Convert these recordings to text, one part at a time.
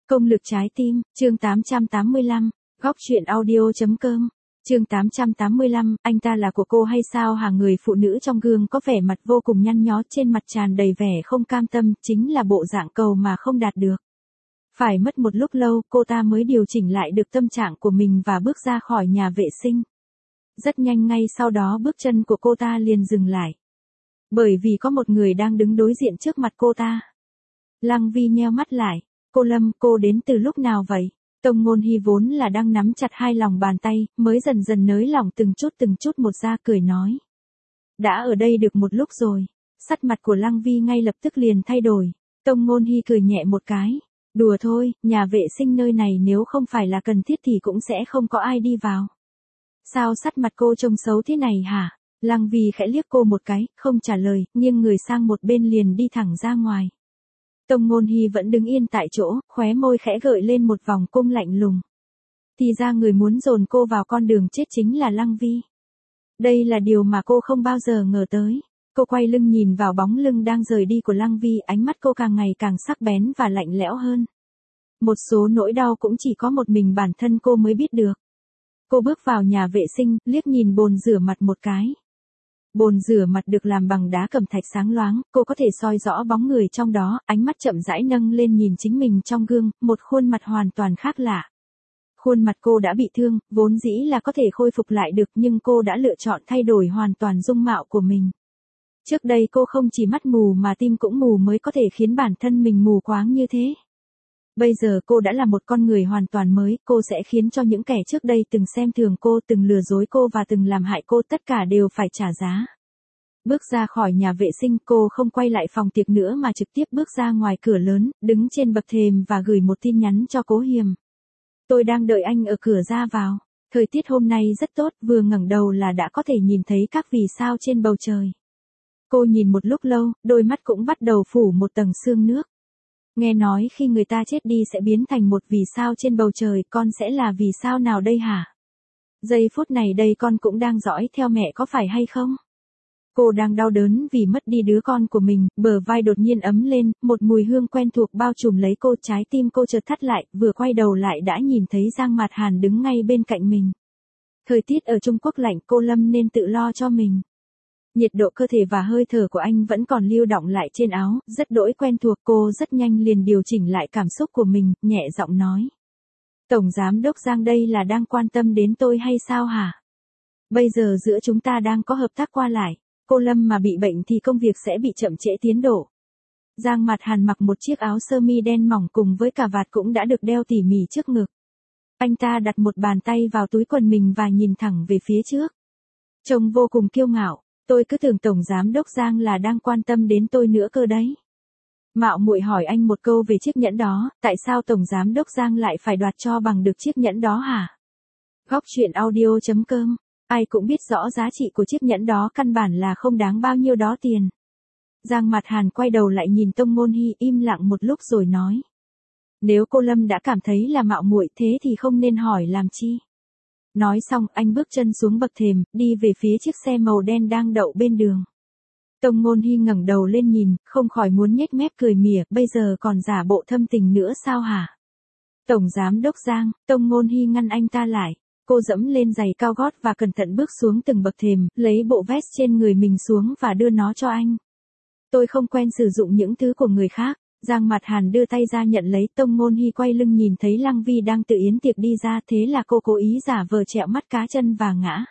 Công lực trái tim, chương 885, góc truyện audio.com, chương 885, anh ta là của cô hay sao hả? Người phụ nữ trong gương có vẻ mặt vô cùng nhăn nhó, trên mặt tràn đầy vẻ không cam tâm, chính là bộ dạng cầu mà không đạt được. Phải mất một lúc lâu, cô ta mới điều chỉnh lại được tâm trạng của mình và bước ra khỏi nhà vệ sinh. Rất nhanh ngay sau đó bước chân của cô ta liền dừng lại. Bởi vì có một người đang đứng đối diện trước mặt cô ta. Lăng Vi nheo mắt lại. Cô Lâm, cô đến từ lúc nào vậy? Tông Ngôn Hy vốn là đang nắm chặt hai lòng bàn tay, mới dần dần nới lỏng từng chút một ra, cười nói. Đã ở đây được một lúc rồi. Sắc mặt của Lăng Vi ngay lập tức liền thay đổi. Tông Ngôn Hy cười nhẹ một cái. Đùa thôi, nhà vệ sinh nơi này nếu không phải là cần thiết thì cũng sẽ không có ai đi vào. Sao sắc mặt cô trông xấu thế này hả? Lăng Vi khẽ liếc cô một cái, không trả lời, nghiêng người sang một bên liền đi thẳng ra ngoài. Tông Ngôn Hy vẫn đứng yên tại chỗ, khóe môi khẽ gợi lên một vòng cung lạnh lùng. Thì ra người muốn dồn cô vào con đường chết chính là Lăng Vi. Đây là điều mà cô không bao giờ ngờ tới. Cô quay lưng nhìn vào bóng lưng đang rời đi của Lăng Vi, ánh mắt cô càng ngày càng sắc bén và lạnh lẽo hơn. Một số nỗi đau cũng chỉ có một mình bản thân cô mới biết được. Cô bước vào nhà vệ sinh, liếc nhìn bồn rửa mặt một cái. Bồn rửa mặt được làm bằng đá cẩm thạch sáng loáng, cô có thể soi rõ bóng người trong đó, ánh mắt chậm rãi nâng lên nhìn chính mình trong gương, một khuôn mặt hoàn toàn khác lạ. Khuôn mặt cô đã bị thương, vốn dĩ là có thể khôi phục lại được nhưng cô đã lựa chọn thay đổi hoàn toàn dung mạo của mình. Trước đây cô không chỉ mắt mù mà tim cũng mù mới có thể khiến bản thân mình mù quáng như thế. Bây giờ cô đã là một con người hoàn toàn mới, cô sẽ khiến cho những kẻ trước đây từng xem thường cô, từng lừa dối cô và từng làm hại cô tất cả đều phải trả giá. Bước ra khỏi nhà vệ sinh, cô không quay lại phòng tiệc nữa mà trực tiếp bước ra ngoài cửa lớn, đứng trên bậc thềm và gửi một tin nhắn cho Cố Hiềm. Tôi đang đợi anh ở cửa ra vào. Thời tiết hôm nay rất tốt, vừa ngẩng đầu là đã có thể nhìn thấy các vì sao trên bầu trời. Cô nhìn một lúc lâu, đôi mắt cũng bắt đầu phủ một tầng sương nước. Nghe nói khi người ta chết đi sẽ biến thành một vì sao trên bầu trời, con sẽ là vì sao nào đây hả? Giây phút này đây con cũng đang dõi theo mẹ có phải hay không? Cô đang đau đớn vì mất đi đứa con của mình, bờ vai đột nhiên ấm lên, một mùi hương quen thuộc bao trùm lấy cô, trái tim cô chợt thắt lại, vừa quay đầu lại đã nhìn thấy Giang Mạt Hàn đứng ngay bên cạnh mình. Thời tiết ở Trung Quốc lạnh, cô Lâm nên tự lo cho mình. Nhiệt độ cơ thể và hơi thở của anh vẫn còn lưu đọng lại trên áo, rất đỗi quen thuộc, cô rất nhanh liền điều chỉnh lại cảm xúc của mình, nhẹ giọng nói. Tổng giám đốc Giang đây là đang quan tâm đến tôi hay sao hả? Bây giờ giữa chúng ta đang có hợp tác qua lại, cô Lâm mà bị bệnh thì công việc sẽ bị chậm trễ tiến độ. Giang Mạt Hàn mặc một chiếc áo sơ mi đen mỏng cùng với cà vạt cũng đã được đeo tỉ mỉ trước ngực. Anh ta đặt một bàn tay vào túi quần mình và nhìn thẳng về phía trước. Trông vô cùng kiêu ngạo. Tôi cứ tưởng Tổng Giám đốc Giang là đang quan tâm đến tôi nữa cơ đấy. Mạo muội hỏi anh một câu về chiếc nhẫn đó, tại sao Tổng Giám đốc Giang lại phải đoạt cho bằng được chiếc nhẫn đó hả? Góc truyện audio.com, ai cũng biết rõ giá trị của chiếc nhẫn đó căn bản là không đáng bao nhiêu đó tiền. Giang Mạt Hàn quay đầu lại nhìn Tông Ngôn Hy, im lặng một lúc rồi nói. Nếu cô Lâm đã cảm thấy là mạo muội thế thì không nên hỏi làm chi. Nói xong, anh bước chân xuống bậc thềm, đi về phía chiếc xe màu đen đang đậu bên đường. Tông Ngôn Hy ngẩng đầu lên nhìn, không khỏi muốn nhếch mép cười mỉa, bây giờ còn giả bộ thâm tình nữa sao hả? Tổng Giám đốc Giang, Tông Ngôn Hy ngăn anh ta lại. Cô dẫm lên giày cao gót và cẩn thận bước xuống từng bậc thềm, lấy bộ vest trên người mình xuống và đưa nó cho anh. Tôi không quen sử dụng những thứ của người khác. Giang Mạt Hàn đưa tay ra nhận lấy, Tông Ngôn Hy quay lưng nhìn thấy Lăng Vi đang tự yến tiệc đi ra, thế là cô cố ý giả vờ trẹo mắt cá chân và ngã.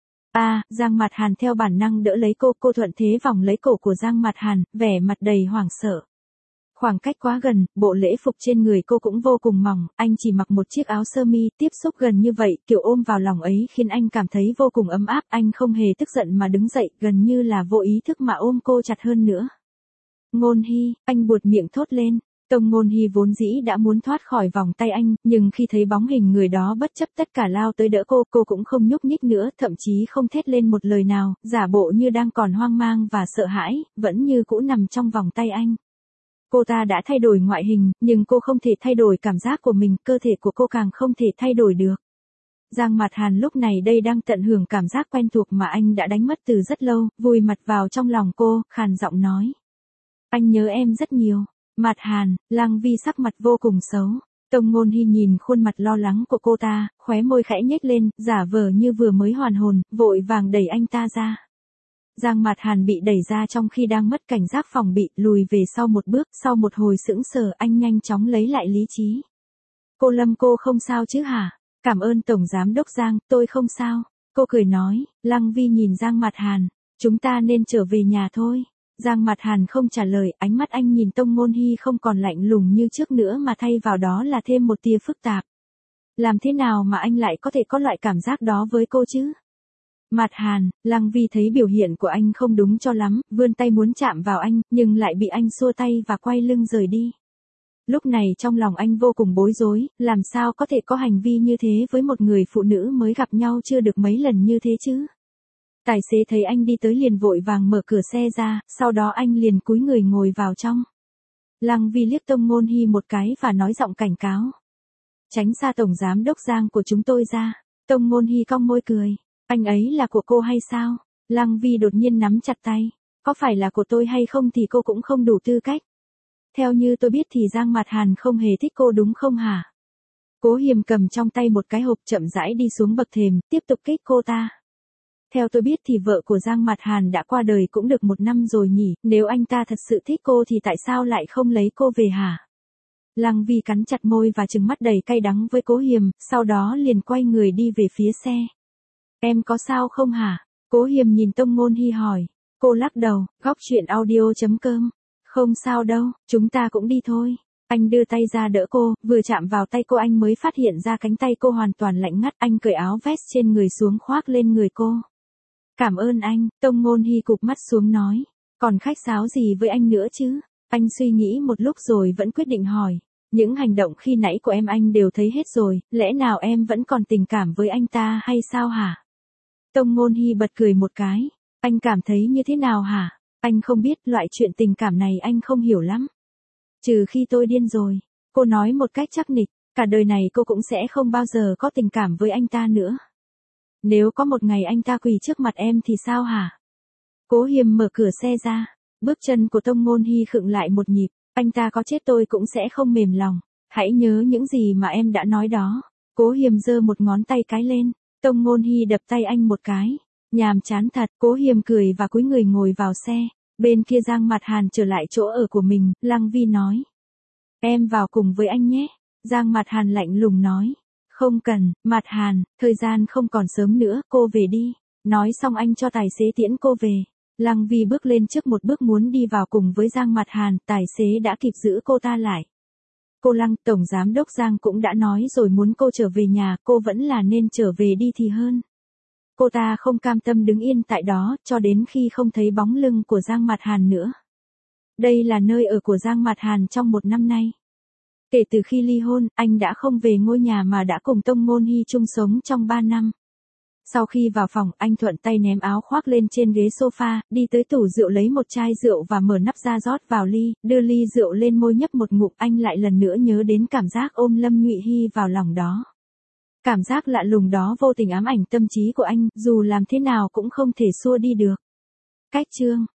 Giang Mạt Hàn theo bản năng đỡ lấy cô thuận thế vòng lấy cổ của Giang Mạt Hàn, vẻ mặt đầy hoảng sợ. Khoảng cách quá gần, bộ lễ phục trên người cô cũng vô cùng mỏng, anh chỉ mặc một chiếc áo sơ mi, tiếp xúc gần như vậy, kiểu ôm vào lòng ấy khiến anh cảm thấy vô cùng ấm áp, anh không hề tức giận mà đứng dậy, gần như là vô ý thức mà ôm cô chặt hơn nữa. Ngôn Hy, anh buột miệng thốt lên. Tông Ngôn Hy vốn dĩ đã muốn thoát khỏi vòng tay anh, nhưng khi thấy bóng hình người đó bất chấp tất cả lao tới đỡ cô cũng không nhúc nhích nữa, thậm chí không thét lên một lời nào, giả bộ như đang còn hoang mang và sợ hãi, vẫn như cũ nằm trong vòng tay anh. Cô ta đã thay đổi ngoại hình, nhưng cô không thể thay đổi cảm giác của mình, cơ thể của cô càng không thể thay đổi được. Giang Mạt Hàn lúc này đây đang tận hưởng cảm giác quen thuộc mà anh đã đánh mất từ rất lâu, vùi mặt vào trong lòng cô, khàn giọng nói. Anh nhớ em rất nhiều. Mạt Hàn, Lăng Vi sắc mặt vô cùng xấu. Tông Ngôn Hi nhìn khuôn mặt lo lắng của cô ta, khóe môi khẽ nhếch lên, giả vờ như vừa mới hoàn hồn, vội vàng đẩy anh ta ra. Giang Mạt Hàn bị đẩy ra trong khi đang mất cảnh giác phòng bị, lùi về sau một bước, sau một hồi sững sờ anh nhanh chóng lấy lại lý trí. Cô Lâm, cô không sao chứ hả? Cảm ơn Tổng Giám Đốc Giang, tôi không sao. Cô cười nói. Lăng Vi nhìn Giang Mạt Hàn, chúng ta nên trở về nhà thôi. Giang Mạt Hàn không trả lời, ánh mắt anh nhìn Tông Ngôn Hi không còn lạnh lùng như trước nữa mà thay vào đó là thêm một tia phức tạp. Làm thế nào mà anh lại có thể có loại cảm giác đó với cô chứ? Mạt Hàn, Lăng Vi thấy biểu hiện của anh không đúng cho lắm, vươn tay muốn chạm vào anh, nhưng lại bị anh xua tay và quay lưng rời đi. Lúc này trong lòng anh vô cùng bối rối, làm sao có thể có hành vi như thế với một người phụ nữ mới gặp nhau chưa được mấy lần như thế chứ? Tài xế thấy anh đi tới liền vội vàng mở cửa xe ra, sau đó anh liền cúi người ngồi vào trong. Lăng Vi liếc Tông Ngôn Hi một cái và nói giọng cảnh cáo. Tránh xa Tổng Giám Đốc Giang của chúng tôi ra. Tông Ngôn Hi cong môi cười. Anh ấy là của cô hay sao? Lăng Vi đột nhiên nắm chặt tay. Có phải là của tôi hay không thì cô cũng không đủ tư cách. Theo như tôi biết thì Giang Mạt Hàn không hề thích cô đúng không hả? Cố Hiềm cầm trong tay một cái hộp chậm rãi đi xuống bậc thềm, tiếp tục kích cô ta. Theo tôi biết thì vợ của Giang Mạt Hàn đã qua đời cũng được 1 năm rồi nhỉ, nếu anh ta thật sự thích cô thì tại sao lại không lấy cô về hả? Lăng Vi cắn chặt môi và trừng mắt đầy cay đắng với Cố Hiềm, sau đó liền quay người đi về phía xe. Em có sao không hả? Cố Hiềm nhìn Tông Ngôn Hi hỏi. Cô lắc đầu, góc chuyện audio.com. Không sao đâu, chúng ta cũng đi thôi. Anh đưa tay ra đỡ cô, vừa chạm vào tay cô anh mới phát hiện ra cánh tay cô hoàn toàn lạnh ngắt, anh cởi áo vest trên người xuống khoác lên người cô. Cảm ơn anh, Tông Ngôn Hi cụp mắt xuống nói. Còn khách sáo gì với anh nữa chứ? Anh suy nghĩ một lúc rồi vẫn quyết định hỏi. Những hành động khi nãy của em anh đều thấy hết rồi, lẽ nào em vẫn còn tình cảm với anh ta hay sao hả? Tông Ngôn Hi bật cười một cái. Anh cảm thấy như thế nào hả? Anh không biết, loại chuyện tình cảm này anh không hiểu lắm. Trừ khi tôi điên rồi. Cô nói một cách chắc nịch, cả đời này cô cũng sẽ không bao giờ có tình cảm với anh ta nữa. Nếu có một ngày anh ta quỳ trước mặt em thì sao hả? Cố Hiềm mở cửa xe ra. Bước chân của Tông Ngôn Hi khựng lại một nhịp. Anh ta có chết tôi cũng sẽ không mềm lòng. Hãy nhớ những gì mà em đã nói đó. Cố Hiềm giơ một ngón tay cái lên. Tông Ngôn Hi đập tay anh một cái. Nhàm chán thật. Cố Hiềm cười và cúi người ngồi vào xe. Bên kia Giang Mạt Hàn trở lại chỗ ở của mình. Lăng Vi nói. Em vào cùng với anh nhé. Giang Mạt Hàn lạnh lùng nói. Không cần, Mạt Hàn, thời gian không còn sớm nữa, cô về đi. Nói xong anh cho tài xế tiễn cô về. Lăng Vi bước lên trước một bước muốn đi vào cùng với Giang Mạt Hàn, tài xế đã kịp giữ cô ta lại. Cô Lăng, Tổng Giám Đốc Giang cũng đã nói rồi muốn cô trở về nhà, cô vẫn là nên trở về đi thì hơn. Cô ta không cam tâm đứng yên tại đó, cho đến khi không thấy bóng lưng của Giang Mạt Hàn nữa. Đây là nơi ở của Giang Mạt Hàn trong 1 năm nay. Kể từ khi ly hôn, anh đã không về ngôi nhà mà đã cùng Tông Ngôn Hi chung sống trong 3 năm. Sau khi vào phòng, anh thuận tay ném áo khoác lên trên ghế sofa, đi tới tủ rượu lấy một chai rượu và mở nắp ra rót vào ly, đưa ly rượu lên môi nhấp một ngụm, anh lại lần nữa nhớ đến cảm giác ôm Lâm Nhụy Hi vào lòng đó. Cảm giác lạ lùng đó vô tình ám ảnh tâm trí của anh, dù làm thế nào cũng không thể xua đi được. Cách chương